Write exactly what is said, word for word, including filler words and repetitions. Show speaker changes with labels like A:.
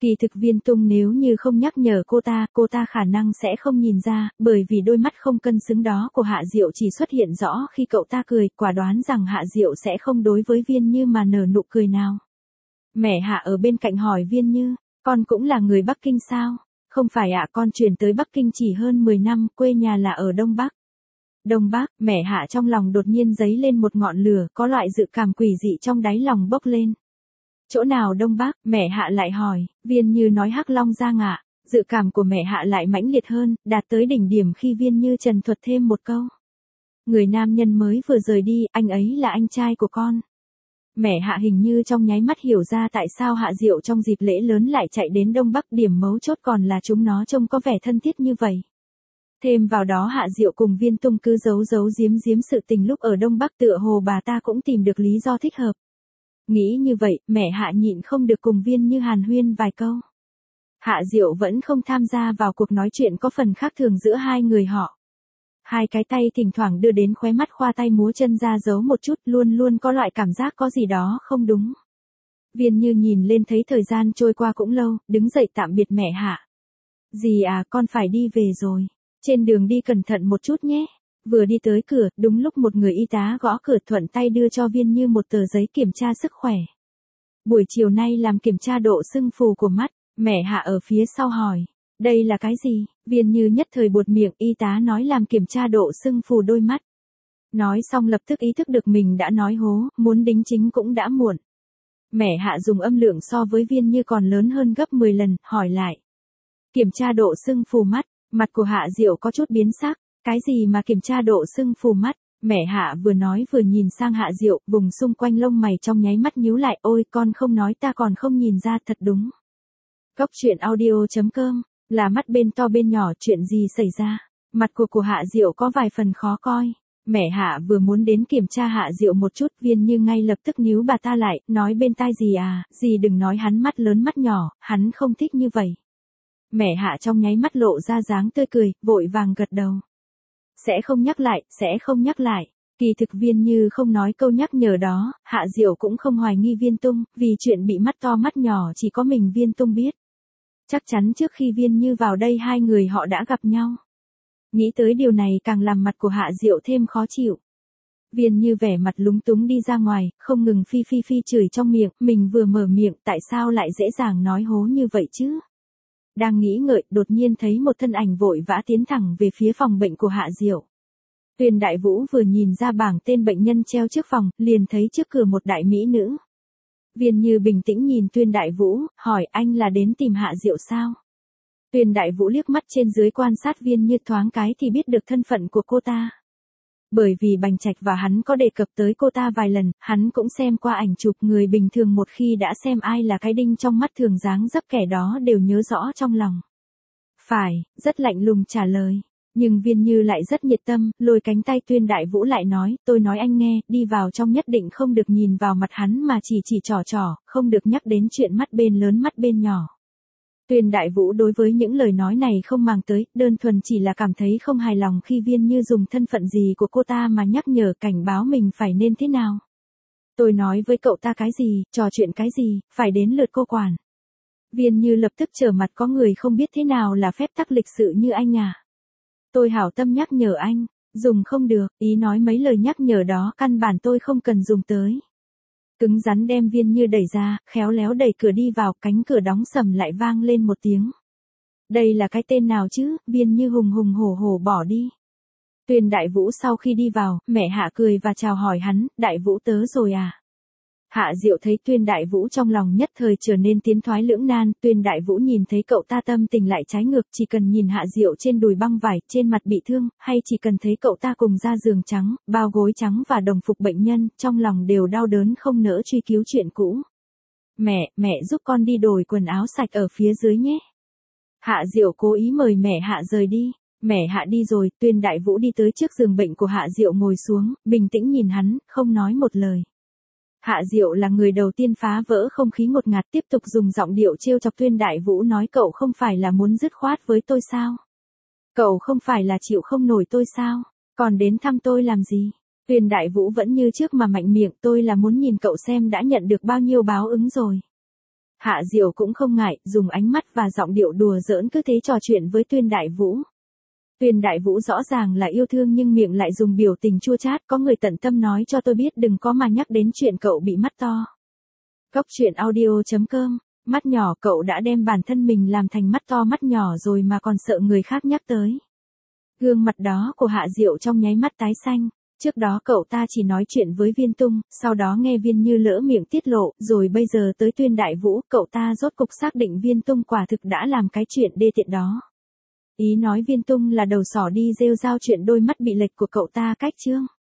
A: Kỳ thực Viên Tung nếu như không nhắc nhở cô ta, cô ta khả năng sẽ không nhìn ra, bởi vì đôi mắt không cân xứng đó của Hạ Diệu chỉ xuất hiện rõ khi cậu ta cười, quả đoán rằng Hạ Diệu sẽ không đối với Viên Như mà nở nụ cười nào. Mẹ Hạ ở bên cạnh hỏi Viên Như, con cũng là người Bắc Kinh sao? Không phải ạ, con chuyển tới Bắc Kinh chỉ hơn mười năm, quê nhà là ở Đông Bắc. Đông Bắc, mẹ Hạ trong lòng đột nhiên dấy lên một ngọn lửa, có loại dự cảm quỷ dị trong đáy lòng bốc lên. Chỗ nào Đông Bắc, mẹ Hạ lại hỏi, Viên Như nói Hắc Long Giang ạ. Dự cảm của mẹ Hạ lại mãnh liệt hơn, đạt tới đỉnh điểm khi Viên Như trần thuật thêm một câu. Người nam nhân mới vừa rời đi, anh ấy là anh trai của con. Mẹ Hạ hình như trong nháy mắt hiểu ra tại sao Hạ Diệu trong dịp lễ lớn lại chạy đến Đông Bắc, điểm mấu chốt còn là chúng nó trông có vẻ thân thiết như vậy. Thêm vào đó Hạ Diệu cùng Viên Tung cứ giấu giấu giếm giếm sự tình lúc ở Đông Bắc, tựa hồ bà ta cũng tìm được lý do thích hợp. Nghĩ như vậy, mẹ Hạ nhịn không được cùng Viên Như hàn huyên vài câu. Hạ Diệu vẫn không tham gia vào cuộc nói chuyện có phần khác thường giữa hai người họ. Hai cái tay thỉnh thoảng đưa đến khóe mắt, khoa tay múa chân ra giấu một chút, luôn luôn có loại cảm giác có gì đó không đúng. Viên Như nhìn lên thấy thời gian trôi qua cũng lâu, đứng dậy tạm biệt mẹ Hạ. Dì à, con phải đi về rồi. Trên đường đi cẩn thận một chút nhé. Vừa đi tới cửa, đúng lúc một người y tá gõ cửa, thuận tay đưa cho Viên Như một tờ giấy kiểm tra sức khỏe. Buổi chiều nay làm kiểm tra độ sưng phù của mắt, mẹ Hạ ở phía sau hỏi. Đây là cái gì? Viên Như nhất thời buột miệng, y tá nói làm kiểm tra độ sưng phù đôi mắt. Nói xong lập tức ý thức được mình đã nói hố, muốn đính chính cũng đã muộn. Mẹ Hạ dùng âm lượng so với Viên Như còn lớn hơn gấp mười lần, hỏi lại. Kiểm tra độ sưng phù mắt, mặt của Hạ Diệu có chút biến sắc. Cái gì mà kiểm tra độ sưng phù mắt? Mẹ Hạ vừa nói vừa nhìn sang Hạ Diệu, vùng xung quanh lông mày trong nháy mắt nhíu lại, ôi con không nói ta còn không nhìn ra, thật đúng. Cốc truyện audio chấm com, là mắt bên to bên nhỏ, chuyện gì xảy ra? Mặt của của Hạ Diệu có vài phần khó coi. Mẹ Hạ vừa muốn đến kiểm tra Hạ Diệu một chút, Viên Như ngay lập tức níu bà ta lại, nói bên tai dì à, dì đừng nói hắn mắt lớn mắt nhỏ, hắn không thích như vậy. Mẹ Hạ trong nháy mắt lộ ra dáng tươi cười, vội vàng gật đầu. Sẽ không nhắc lại, sẽ không nhắc lại. Kỳ thực Viên Như không nói câu nhắc nhở đó, Hạ Diệu cũng không hoài nghi Viên Tung, vì chuyện bị mắt to mắt nhỏ chỉ có mình Viên Tung biết. Chắc chắn trước khi Viên Như vào đây hai người họ đã gặp nhau. Nghĩ tới điều này càng làm mặt của Hạ Diệu thêm khó chịu. Viên Như vẻ mặt lúng túng đi ra ngoài, không ngừng phi phi phi chửi trong miệng, mình vừa mở miệng tại sao lại dễ dàng nói hố như vậy chứ? Đang nghĩ ngợi, đột nhiên thấy một thân ảnh vội vã tiến thẳng về phía phòng bệnh của Hạ Diệu. Tuyền Đại Vũ vừa nhìn ra bảng tên bệnh nhân treo trước phòng, liền thấy trước cửa một đại mỹ nữ. Viên Như bình tĩnh nhìn Tuyền Đại Vũ, hỏi anh là đến tìm Hạ Diệu sao? Tuyền Đại Vũ liếc mắt trên dưới quan sát Viên Như thoáng cái thì biết được thân phận của cô ta. Bởi vì Bành Trạch và hắn có đề cập tới cô ta vài lần, hắn cũng xem qua ảnh chụp, người bình thường một khi đã xem ai là cái đinh trong mắt thường dáng dấp kẻ đó đều nhớ rõ trong lòng. Phải, rất lạnh lùng trả lời. Nhưng Viên Như lại rất nhiệt tâm, lôi cánh tay Tuyền Đại Vũ lại nói, tôi nói anh nghe, đi vào trong nhất định không được nhìn vào mặt hắn mà chỉ chỉ trò trò, không được nhắc đến chuyện mắt bên lớn mắt bên nhỏ. Tuyền Đại Vũ đối với những lời nói này không màng tới, đơn thuần chỉ là cảm thấy không hài lòng khi Viên Như dùng thân phận gì của cô ta mà nhắc nhở cảnh báo mình phải nên thế nào. Tôi nói với cậu ta cái gì, trò chuyện cái gì, phải đến lượt cô quản. Viên Như lập tức trở mặt, có người không biết thế nào là phép tắc lịch sự như anh à. Tôi hảo tâm nhắc nhở anh, dùng không được, ý nói mấy lời nhắc nhở đó căn bản tôi không cần dùng tới. Cứng rắn đem Viên Như đẩy ra, khéo léo đẩy cửa đi vào, cánh cửa đóng sầm lại vang lên một tiếng. Đây là cái tên nào chứ? Viên Như hùng hùng hổ hổ bỏ đi. Tuyền Đại Vũ sau khi đi vào, mẹ Hạ cười và chào hỏi hắn, Đại Vũ tớ rồi à? Hạ Diệu thấy Tuyền Đại Vũ trong lòng nhất thời trở nên tiến thoái lưỡng nan, Tuyền Đại Vũ nhìn thấy cậu ta tâm tình lại trái ngược, chỉ cần nhìn Hạ Diệu trên đùi băng vải, trên mặt bị thương, hay chỉ cần thấy cậu ta cùng da giường trắng, bao gối trắng và đồng phục bệnh nhân, trong lòng đều đau đớn không nỡ truy cứu chuyện cũ. Mẹ, mẹ giúp con đi đổi quần áo sạch ở phía dưới nhé. Hạ Diệu cố ý mời mẹ Hạ rời đi. Mẹ Hạ đi rồi, Tuyền Đại Vũ đi tới trước giường bệnh của Hạ Diệu ngồi xuống, bình tĩnh nhìn hắn, không nói một lời. Hạ Diệu là người đầu tiên phá vỡ không khí ngột ngạt, tiếp tục dùng giọng điệu trêu chọc Tuyền Đại Vũ, nói cậu không phải là muốn dứt khoát với tôi sao? Cậu không phải là chịu không nổi tôi sao? Còn đến thăm tôi làm gì? Tuyền Đại Vũ vẫn như trước mà mạnh miệng, tôi là muốn nhìn cậu xem đã nhận được bao nhiêu báo ứng rồi. Hạ Diệu cũng không ngại, dùng ánh mắt và giọng điệu đùa giỡn cứ thế trò chuyện với Tuyên Đại Vũ. Tuyên Đại Vũ rõ ràng là yêu thương nhưng miệng lại dùng biểu tình chua chát, có người tận tâm nói cho tôi biết đừng có mà nhắc đến chuyện cậu bị mắt to. Cóc truyện audio chấm com, mắt nhỏ cậu đã đem bản thân mình làm thành mắt to mắt nhỏ rồi mà còn sợ người khác nhắc tới. Gương mặt đó của Hạ Diệu trong nháy mắt tái xanh. Trước đó cậu ta chỉ nói chuyện với Viên Tung, sau đó nghe Viên Như lỡ miệng tiết lộ, rồi bây giờ tới Tuyên Đại Vũ, cậu ta rốt cục xác định Viên Tung quả thực đã làm cái chuyện đê tiện đó. Ý nói Viên Tung là đầu sỏ đi rêu rao chuyện đôi mắt bị lệch của cậu ta cách chương.